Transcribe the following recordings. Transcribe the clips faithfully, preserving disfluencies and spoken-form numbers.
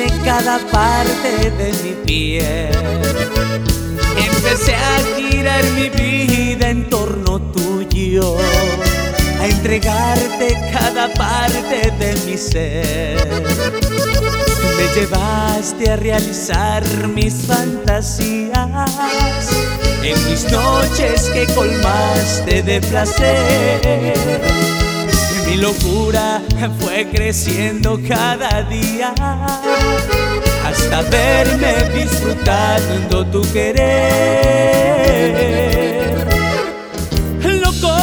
resignaste cada parte de mi piel. Empecé a girar mi vida en torno tuyo, a entregarte cada parte de mi ser. Me llevaste a realizar mis fantasías, en mis noches que colmaste de placer. Mi locura fue creciendo cada día, hasta verme disfrutando tu querer. Loco,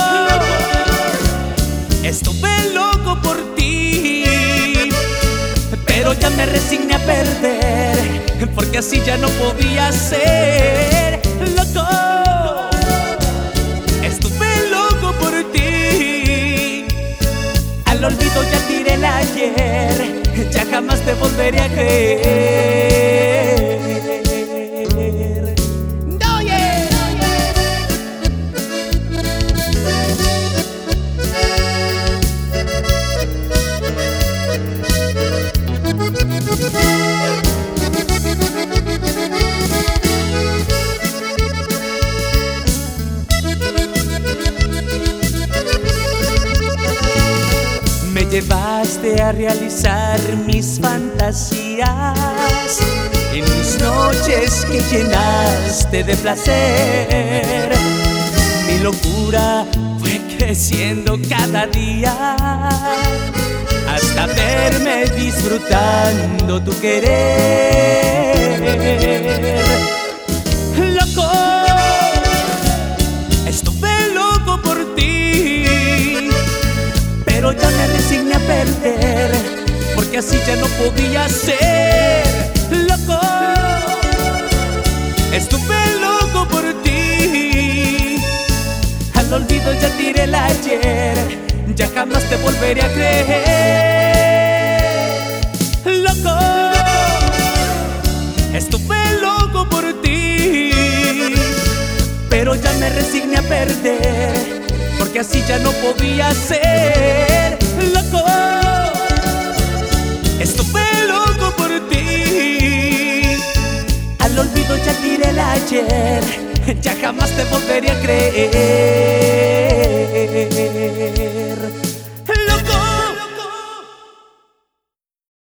estuve loco por ti, pero ya me resigné a perder, porque así ya no podía ser. Loco, estuve loco por ti, al olvido ya tiré el ayer, ya jamás te volveré a creer. No, yeah. Me llevaste a realizar mis fantasías, en mis noches que llenaste de placer. Mi locura fue creciendo cada día, hasta verme disfrutando tu querer. Loco, estuve loco por ti, pero ya me resigné a perder, porque así ya no podía ser. Loco, estuve loco por ti, al olvido ya tiré el ayer, ya jamás te volveré a creer. Loco, estuve loco por ti, pero ya me resigné a perder, porque así ya no podía ser. Loco, estuve loco por ti, al olvido ya tiré el ayer, ya jamás te volveré a creer.